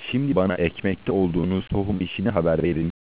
Şimdi bana ekmekte olduğunuz tohum işini haber verin.